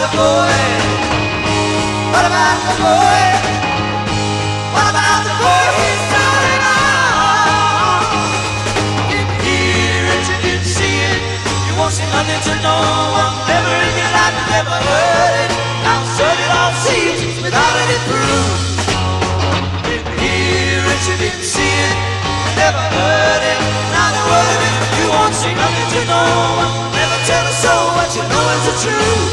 the boy? What about the boy? What about the boy he's starting on? Didn't hear it, you didn't see it. You won't see nothing to no one. Never in your life, you never heard it. Now so it all seems without any proof. Didn't hear it, you didn't see it. You never heard it. Not a word of it. You won't see nothing to no one. Never tell a soul what you know is the truth.